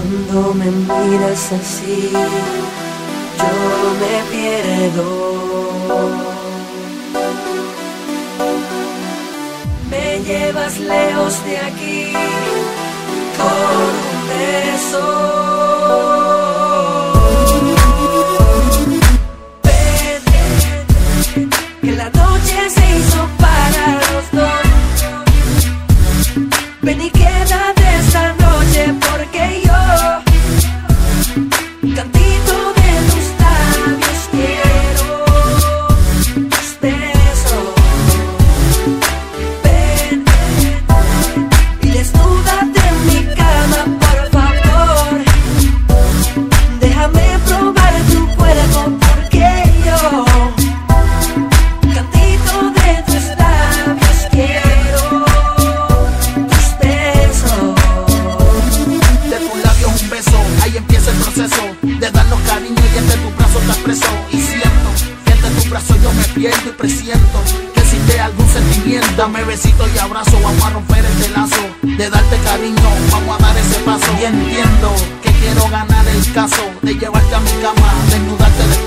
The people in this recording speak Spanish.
Cuando me miras así, yo me pierdo. Me llevas lejos de aquí con un beso. Ven, que la noche se hizo para los dos. Ven y quédate esta noche porque yo cantito de tus labios quiero tus besos. Ven y desnúdate en mi cama, por favor. Déjame probar tu cuerpo porque yo cantito de tus labios quiero tus besos. De tus labios un beso, ahí empieza el proceso de darnos cariño y entre tus brazos estás preso. Y siento que entre tus brazos yo me pierdo y presiento que existe algún sentimiento. Dame besito y abrazo, vamos a romper este lazo de darte cariño, vamos a dar ese paso. Y entiendo que quiero ganar el caso de llevarte a mi cama, desnudarte de